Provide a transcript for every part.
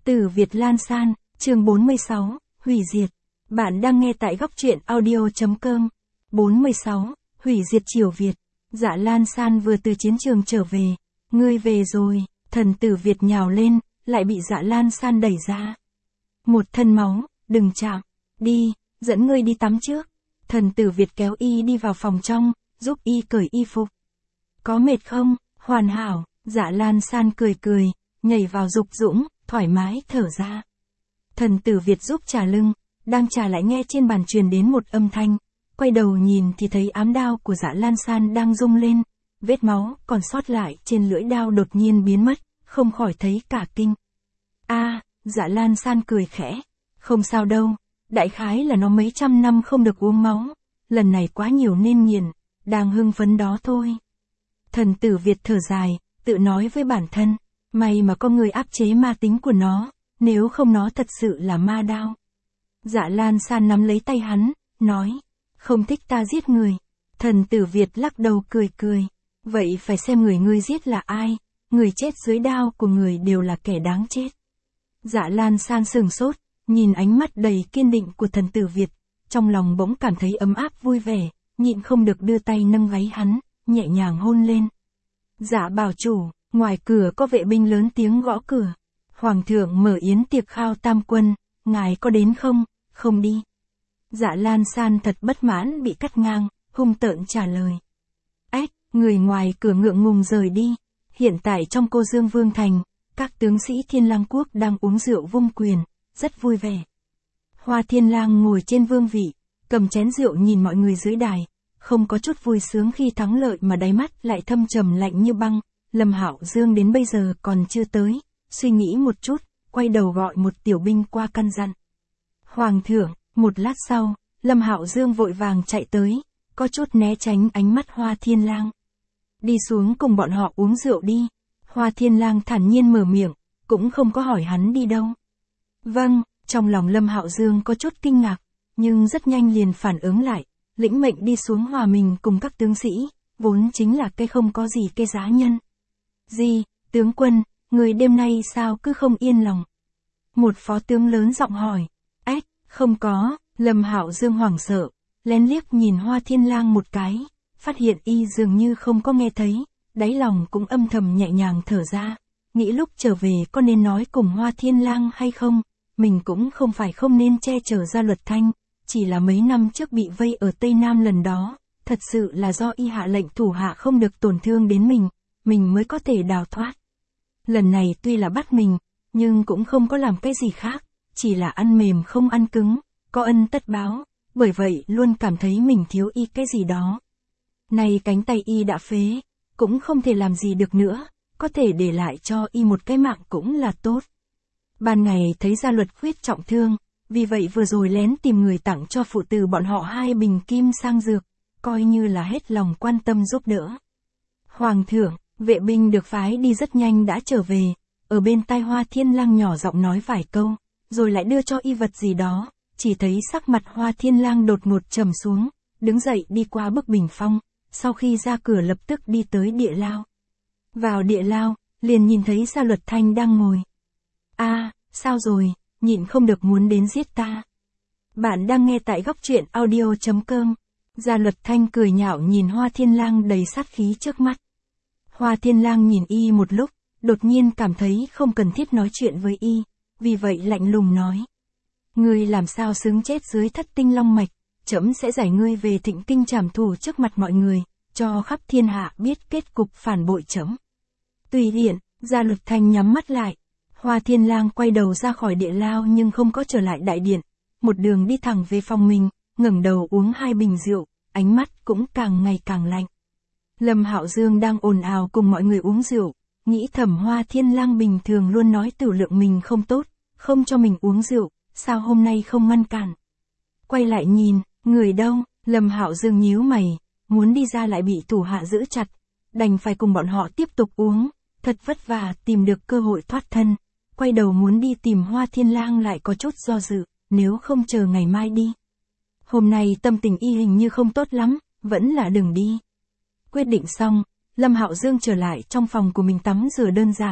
Tử Việt Lan San, chương 46, hủy diệt. Bạn đang nghe tại góc truyện audio.com. 46, hủy diệt Triều Việt. Dạ Lan San vừa từ chiến trường trở về. Ngươi về rồi, thần Tử Việt nhào lên, lại bị Dạ Lan San đẩy ra. Một thân máu, đừng chạm. Đi, dẫn ngươi đi tắm trước. Thần Tử Việt kéo y đi vào phòng trong, giúp y cởi y phục. Có mệt không? Hoàn hảo. Dạ Lan San cười cười, nhảy vào dục dũng, thoải mái thở ra. Thần Tử Việt giúp trà lưng, đang trà lại nghe trên bàn truyền đến một âm thanh, quay đầu nhìn thì thấy ám đao của Dạ Lan San đang rung lên, vết máu còn sót lại trên lưỡi đao đột nhiên biến mất, không khỏi thấy cả kinh. Dạ Lan San cười khẽ, không sao đâu, đại khái là nó mấy trăm năm không được uống máu, lần này quá nhiều nên nghiền, đang hưng phấn đó thôi. Thần Tử Việt thở dài, tự nói với bản thân, may mà có người áp chế ma tính của nó, nếu không nó thật sự là ma đao. Dạ Lan San nắm lấy tay hắn, nói, không thích ta giết người. Thần Tử Việt lắc đầu cười cười, vậy phải xem người ngươi giết là ai, người chết dưới đao của người đều là kẻ đáng chết. Dạ Lan San sừng sốt, nhìn ánh mắt đầy kiên định của thần Tử Việt, trong lòng bỗng cảm thấy ấm áp vui vẻ, nhịn không được đưa tay nâng gáy hắn, nhẹ nhàng hôn lên. Dạ bảo chủ, ngoài cửa có vệ binh lớn tiếng gõ cửa. Hoàng thượng mở yến tiệc khao tam quân, ngài có đến không? Không đi. Dạ Lan San thật bất mãn bị cắt ngang, hung tợn trả lời. Người ngoài cửa ngượng ngùng rời đi. Hiện tại trong Cô Dương Vương Thành, các tướng sĩ Thiên Lang Quốc đang uống rượu vung quyền, rất vui vẻ. Hoa Thiên Lang ngồi trên vương vị, cầm chén rượu nhìn mọi người dưới đài, không có chút vui sướng khi thắng lợi mà đáy mắt lại thâm trầm lạnh như băng. Lâm Hạo Dương đến bây giờ còn chưa tới, suy nghĩ một chút, quay đầu gọi một tiểu binh qua căn dặn. Hoàng thượng, một lát sau, Lâm Hạo Dương vội vàng chạy tới, có chút né tránh ánh mắt Hoa Thiên Lang. Đi xuống cùng bọn họ uống rượu đi. Hoa Thiên Lang thản nhiên mở miệng, cũng không có hỏi hắn đi đâu. Vâng, trong lòng Lâm Hạo Dương có chút kinh ngạc, nhưng rất nhanh liền phản ứng lại, lĩnh mệnh đi xuống hòa mình cùng các tướng sĩ, vốn chính là cây không có gì cây giá nhân. Gì, tướng quân, người đêm nay sao cứ không yên lòng? Một phó tướng lớn giọng hỏi. Không có. Lâm Hạo Dương hoảng sợ, lén liếc nhìn Hoa Thiên Lang một cái, phát hiện y dường như không có nghe thấy, đáy lòng cũng âm thầm nhẹ nhàng thở ra, nghĩ lúc trở về có nên nói cùng Hoa Thiên Lang hay không, mình cũng không phải không nên che chở Gia Luật Thanh, chỉ là mấy năm trước bị vây ở Tây Nam lần đó, thật sự là do y hạ lệnh thủ hạ không được tổn thương đến mình mới có thể đào thoát. Lần này tuy là bắt mình, nhưng cũng không có làm cái gì khác, chỉ là ăn mềm không ăn cứng, có ân tất báo, bởi vậy luôn cảm thấy mình thiếu y cái gì đó. Nay cánh tay y đã phế, cũng không thể làm gì được nữa, có thể để lại cho y một cái mạng cũng là tốt. Ban ngày thấy Gia Luật Khuyết trọng thương, vì vậy vừa rồi lén tìm người tặng cho phụ tử bọn họ 2 bình kim sang dược, coi như là hết lòng quan tâm giúp đỡ. Hoàng thượng, vệ binh được phái đi rất nhanh đã trở về, ở bên tai Hoa Thiên Lang nhỏ giọng nói vài câu, rồi lại đưa cho y vật gì đó, chỉ thấy sắc mặt Hoa Thiên Lang đột ngột trầm xuống, đứng dậy đi qua bức bình phong, sau khi ra cửa lập tức đi tới địa lao. Vào địa lao, liền nhìn thấy Gia Luật Thanh đang ngồi. Sao rồi, nhịn không được muốn đến giết ta. Bạn đang nghe tại góc truyện audio.com. Gia Luật Thanh cười nhạo nhìn Hoa Thiên Lang đầy sát khí trước mắt. Hoa Thiên Lang nhìn y một lúc, đột nhiên cảm thấy không cần thiết nói chuyện với y, vì vậy lạnh lùng nói. Ngươi làm sao xứng chết dưới Thất Tinh Long Mạch, trẫm sẽ giải ngươi về Thịnh Kinh trảm thủ trước mặt mọi người, cho khắp thiên hạ biết kết cục phản bội trẫm. Tùy tiện, Gia Luật Thanh nhắm mắt lại. Hoa Thiên Lang quay đầu ra khỏi địa lao nhưng không có trở lại đại điện, một đường đi thẳng về phòng mình, ngẩng đầu uống 2 bình rượu, ánh mắt cũng càng ngày càng lạnh. Lâm Hạo Dương đang ồn ào cùng mọi người uống rượu, nghĩ thầm Hoa Thiên Lang bình thường luôn nói tiểu lượng mình không tốt, không cho mình uống rượu, sao hôm nay không ngăn cản. Quay lại nhìn, người đâu? Lâm Hạo Dương nhíu mày, muốn đi ra lại bị thủ hạ giữ chặt, đành phải cùng bọn họ tiếp tục uống, thật vất vả tìm được cơ hội thoát thân, quay đầu muốn đi tìm Hoa Thiên Lang lại có chút do dự, nếu không chờ ngày mai đi. Hôm nay tâm tình y hình như không tốt lắm, vẫn là đừng đi. Quyết định xong, Lâm Hạo Dương trở lại trong phòng của mình tắm rửa đơn giản,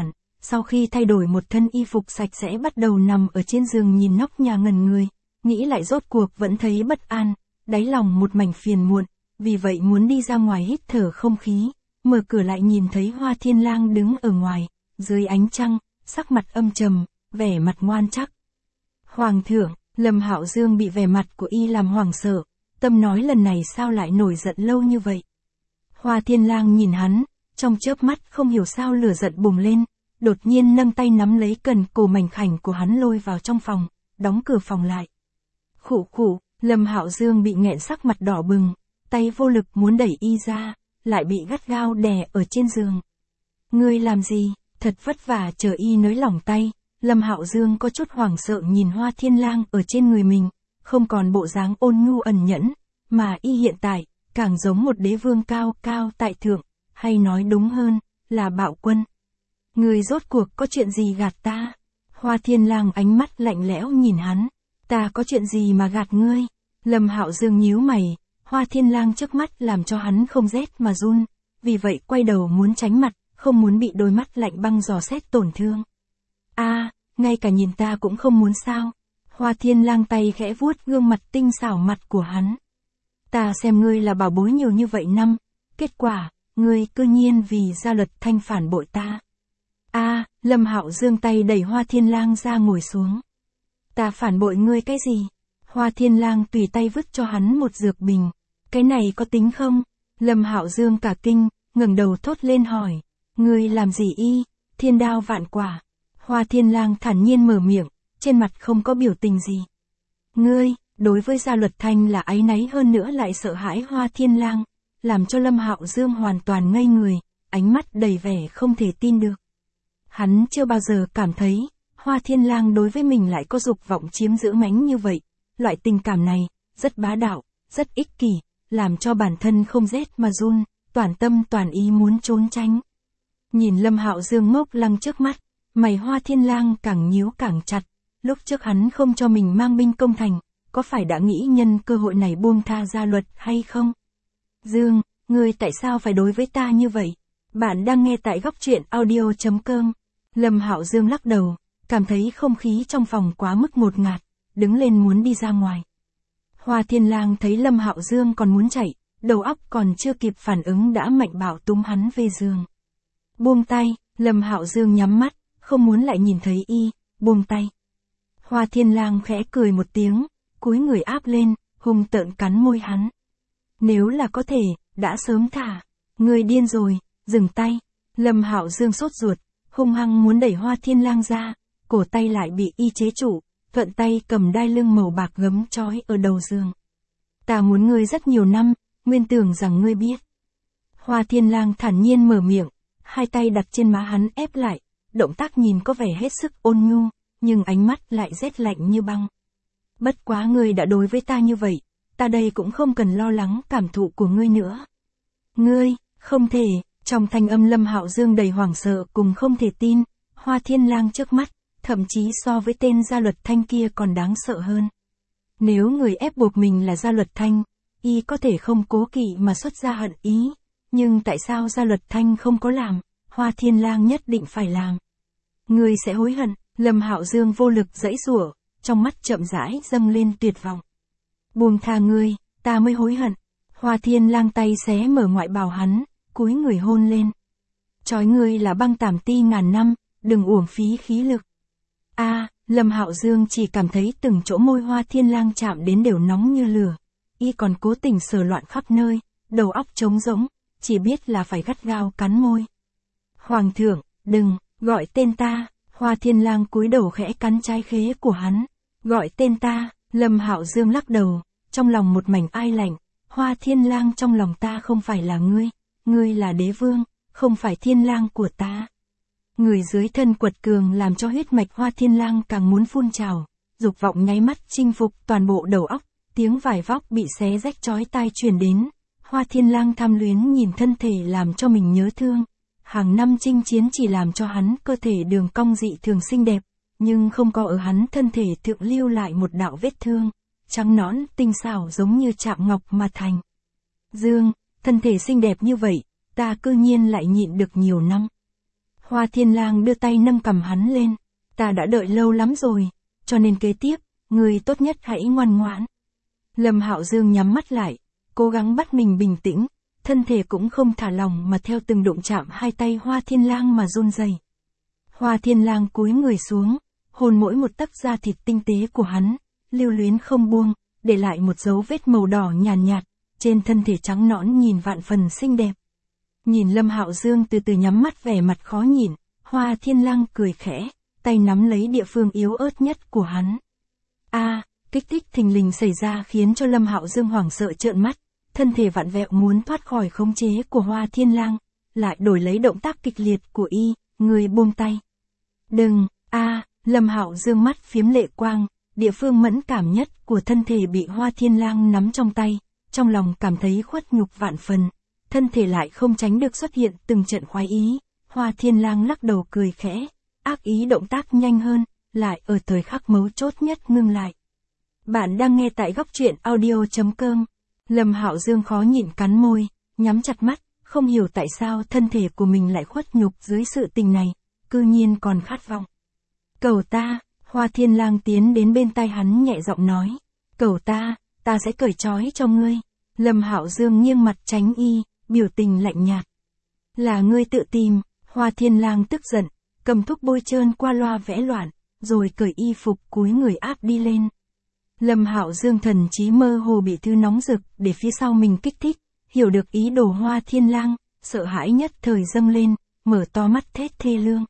sau khi thay đổi một thân y phục sạch sẽ bắt đầu nằm ở trên giường nhìn nóc nhà ngẩn người, nghĩ lại rốt cuộc vẫn thấy bất an, đáy lòng một mảnh phiền muộn, vì vậy muốn đi ra ngoài hít thở không khí, mở cửa lại nhìn thấy Hoa Thiên Lang đứng ở ngoài, dưới ánh trăng, sắc mặt âm trầm, vẻ mặt ngoan chắc. Hoàng thượng, Lâm Hạo Dương bị vẻ mặt của y làm hoảng sợ, tâm nói lần này sao lại nổi giận lâu như vậy. Hoa Thiên Lang nhìn hắn, trong chớp mắt không hiểu sao lửa giận bùng lên, đột nhiên nâng tay nắm lấy cần cổ mảnh khảnh của hắn lôi vào trong phòng, đóng cửa phòng lại. Khụ khụ, Lâm Hạo Dương bị nghẹn sắc mặt đỏ bừng, tay vô lực muốn đẩy y ra, lại bị gắt gao đè ở trên giường. Ngươi làm gì, thật vất vả chờ y nới lỏng tay, Lâm Hạo Dương có chút hoảng sợ nhìn Hoa Thiên Lang ở trên người mình, không còn bộ dáng ôn nhu ẩn nhẫn, mà y hiện tại, càng giống một đế vương cao cao tại thượng, hay nói đúng hơn, là bạo quân. Ngươi rốt cuộc có chuyện gì gạt ta? Hoa Thiên Lang ánh mắt lạnh lẽo nhìn hắn, ta có chuyện gì mà gạt ngươi? Lâm Hạo Dương nhíu mày, Hoa Thiên Lang trước mắt làm cho hắn không rét mà run, vì vậy quay đầu muốn tránh mặt, không muốn bị đôi mắt lạnh băng dò xét tổn thương. Ngay cả nhìn ta cũng không muốn sao? Hoa Thiên Lang tay khẽ vuốt gương mặt tinh xảo mặt của hắn. Ta xem ngươi là bảo bối nhiều như vậy năm, kết quả, ngươi cư nhiên vì Gia Luật Thanh phản bội ta. Lâm Hạo Dương tay đẩy Hoa Thiên Lang ra ngồi xuống. Ta phản bội ngươi cái gì? Hoa Thiên Lang tùy tay vứt cho hắn một dược bình. Cái này có tính không? Lâm Hạo Dương cả kinh, ngẩng đầu thốt lên hỏi. Ngươi làm gì y? Thiên đao vạn quả. Hoa Thiên Lang thản nhiên mở miệng, trên mặt không có biểu tình gì. Ngươi, đối với Gia Luật Thanh là áy náy hơn nữa lại sợ hãi Hoa Thiên Lang, làm cho Lâm Hạo Dương hoàn toàn ngây người, ánh mắt đầy vẻ không thể tin được. Hắn chưa bao giờ cảm thấy, Hoa Thiên Lang đối với mình lại có dục vọng chiếm giữ mãnh như vậy. Loại tình cảm này, rất bá đạo, rất ích kỷ, làm cho bản thân không rét mà run, toàn tâm toàn ý muốn trốn tránh. Nhìn Lâm Hạo Dương ngốc lăng trước mắt, mày Hoa Thiên Lang càng nhíu càng chặt, lúc trước hắn không cho mình mang binh công thành, có phải đã nghĩ nhân cơ hội này buông tha Gia Luật hay không? Dương, ngươi tại sao phải đối với ta như vậy? Bạn đang nghe tại góc truyện audio.com. Lâm Hạo Dương lắc đầu, cảm thấy không khí trong phòng quá mức ngột ngạt, đứng lên muốn đi ra ngoài. Hoa Thiên Lang thấy Lâm Hạo Dương còn muốn chạy, đầu óc còn chưa kịp phản ứng đã mạnh bạo túm hắn về giường. Buông tay, Lâm Hạo Dương nhắm mắt, không muốn lại nhìn thấy y, buông tay. Hoa Thiên Lang khẽ cười một tiếng, cúi người áp lên, hung tợn cắn môi hắn. Nếu là có thể, đã sớm thả. Ngươi điên rồi, dừng tay. Lâm Hạo Dương sốt ruột, hung hăng muốn đẩy Hoa Thiên Lang ra, cổ tay lại bị y chế trụ, thuận tay cầm đai lưng màu bạc gấm trói ở đầu giường. Ta muốn ngươi rất nhiều năm, nguyên tưởng rằng ngươi biết. Hoa Thiên Lang thản nhiên mở miệng, hai tay đặt trên má hắn ép lại, động tác nhìn có vẻ hết sức ôn nhu, nhưng ánh mắt lại rét lạnh như băng. Bất quá ngươi đã đối với ta như vậy, ta đây cũng không cần lo lắng cảm thụ của ngươi nữa. Ngươi, không thể, trong thanh âm Lâm Hạo Dương đầy hoảng sợ cùng không thể tin, Hoa Thiên Lang trước mắt, thậm chí so với tên Gia Luật Thanh kia còn đáng sợ hơn. Nếu người ép buộc mình là Gia Luật Thanh, y có thể không cố kỵ mà xuất ra hận ý, nhưng tại sao Gia Luật Thanh không có làm, Hoa Thiên Lang nhất định phải làm. Ngươi sẽ hối hận, Lâm Hạo Dương vô lực giãy giụa, trong mắt chậm rãi dâng lên tuyệt vọng. Buông tha ngươi, ta mới hối hận. Hoa Thiên Lang tay xé mở ngoại bào hắn, cúi người hôn lên. Trói ngươi là băng tảm ti ngàn năm, đừng uổng phí khí lực. Lâm Hạo Dương chỉ cảm thấy từng chỗ môi Hoa Thiên Lang chạm đến đều nóng như lửa. Y còn cố tình sờ loạn khắp nơi, đầu óc trống rỗng, chỉ biết là phải gắt gao cắn môi. Hoàng thượng, đừng, gọi tên ta. Hoa Thiên Lang cúi đầu khẽ cắn trái khế của hắn. Gọi tên ta, Lâm Hạo Dương lắc đầu, trong lòng một mảnh ai lạnh. Hoa Thiên Lang trong lòng ta không phải là ngươi, ngươi là đế vương, không phải Thiên Lang của ta. Người dưới thân quật cường làm cho huyết mạch Hoa Thiên Lang càng muốn phun trào, dục vọng nháy mắt chinh phục toàn bộ đầu óc, tiếng vải vóc bị xé rách chói tai truyền đến. Hoa Thiên Lang tham luyến nhìn thân thể làm cho mình nhớ thương. Hàng năm chinh chiến chỉ làm cho hắn cơ thể đường cong dị thường xinh đẹp, nhưng không có ở hắn thân thể thượng lưu lại một đạo vết thương, trắng nõn tinh xảo giống như chạm ngọc mà thành. Dương, thân thể xinh đẹp như vậy, ta cư nhiên lại nhịn được nhiều năm. Hoa Thiên Lang đưa tay nâng cằm hắn lên. Ta đã đợi lâu lắm rồi, cho nên kế tiếp, ngươi tốt nhất hãy ngoan ngoãn. Lâm Hạo Dương nhắm mắt lại, cố gắng bắt mình bình tĩnh, thân thể cũng không thả lỏng mà theo từng đụng chạm hai tay Hoa Thiên Lang mà run rẩy. Hoa Thiên Lang cúi người xuống, hôn mỗi một tấc da thịt tinh tế của hắn, lưu luyến không buông, để lại một dấu vết màu đỏ nhàn nhạt, trên thân thể trắng nõn nhìn vạn phần xinh đẹp. Nhìn Lâm Hạo Dương từ từ nhắm mắt vẻ mặt khó nhìn, Hoa Thiên Lang cười khẽ, tay nắm lấy địa phương yếu ớt nhất của hắn. Kích thích thình lình xảy ra khiến cho Lâm Hạo Dương hoảng sợ trợn mắt, thân thể vặn vẹo muốn thoát khỏi khống chế của Hoa Thiên Lang, lại đổi lấy động tác kịch liệt của y, người buông tay. Đừng, Lâm Hạo Dương mắt phiếm lệ quang, địa phương mẫn cảm nhất của thân thể bị Hoa Thiên Lang nắm trong tay, trong lòng cảm thấy khuất nhục vạn phần, thân thể lại không tránh được xuất hiện từng trận khoái ý. Hoa Thiên Lang lắc đầu cười khẽ, ác ý động tác nhanh hơn, lại ở thời khắc mấu chốt nhất ngưng lại. Bạn đang nghe tại góc truyện audio.com. Lâm Hạo Dương khó nhịn cắn môi, nhắm chặt mắt, không hiểu tại sao thân thể của mình lại khuất nhục dưới sự tình này, cư nhiên còn khát vọng. Cầu ta, Hoa Thiên Lang tiến đến bên tai hắn nhẹ giọng nói. Cầu ta sẽ cởi trói cho ngươi. Lâm Hạo Dương nghiêng mặt tránh y, biểu tình lạnh nhạt. Là ngươi tự tìm. Hoa Thiên Lang tức giận, cầm thuốc bôi trơn qua loa vẽ loạn, rồi cởi y phục cúi người áp đi lên. Lâm Hạo Dương thần trí mơ hồ bị thứ nóng rực để phía sau mình kích thích, hiểu được ý đồ Hoa Thiên Lang, sợ hãi nhất thời dâng lên, mở to mắt thét thê lương.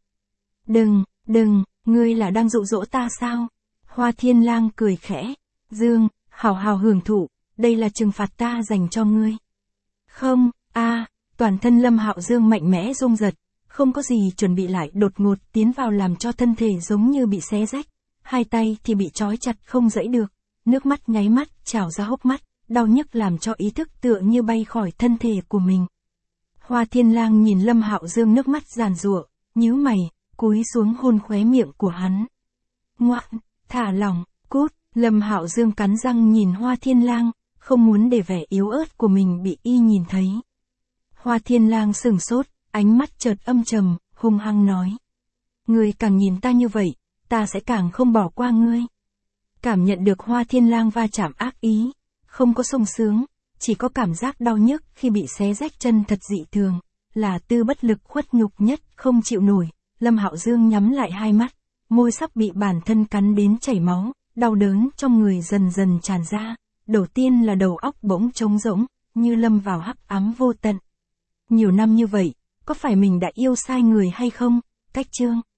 Đừng, ngươi là đang dụ dỗ ta sao? Hoa Thiên Lang cười khẽ, Dương, hào hào hưởng thụ, đây là trừng phạt ta dành cho ngươi. Không, toàn thân Lâm Hạo Dương mạnh mẽ rung giật, không có gì chuẩn bị lại đột ngột tiến vào làm cho thân thể giống như bị xé rách, hai tay thì bị trói chặt không dãy được, nước mắt nháy mắt trào ra hốc mắt, đau nhức làm cho ý thức tựa như bay khỏi thân thể của mình. Hoa Thiên Lang nhìn Lâm Hạo Dương nước mắt giàn giụa, nhíu mày, cúi xuống hôn khóe miệng của hắn. Ngoan, thả lỏng, cút. Lâm Hạo Dương cắn răng nhìn Hoa Thiên Lang, không muốn để vẻ yếu ớt của mình bị y nhìn thấy. Hoa Thiên Lang sững sốt, ánh mắt chợt âm trầm, hung hăng nói. Ngươi càng nhìn ta như vậy, ta sẽ càng không bỏ qua ngươi. Cảm nhận được Hoa Thiên Lang va chạm ác ý, không có sung sướng, chỉ có cảm giác đau nhức khi bị xé rách chân thật dị thường, là tư bất lực khuất nhục nhất không chịu nổi. Lâm Hạo Dương nhắm lại hai mắt, môi sắp bị bản thân cắn đến chảy máu, đau đớn trong người dần dần tràn ra, đầu tiên là đầu óc bỗng trống rỗng, như lâm vào hắc ám vô tận. Nhiều năm như vậy, có phải mình đã yêu sai người hay không? Cách chương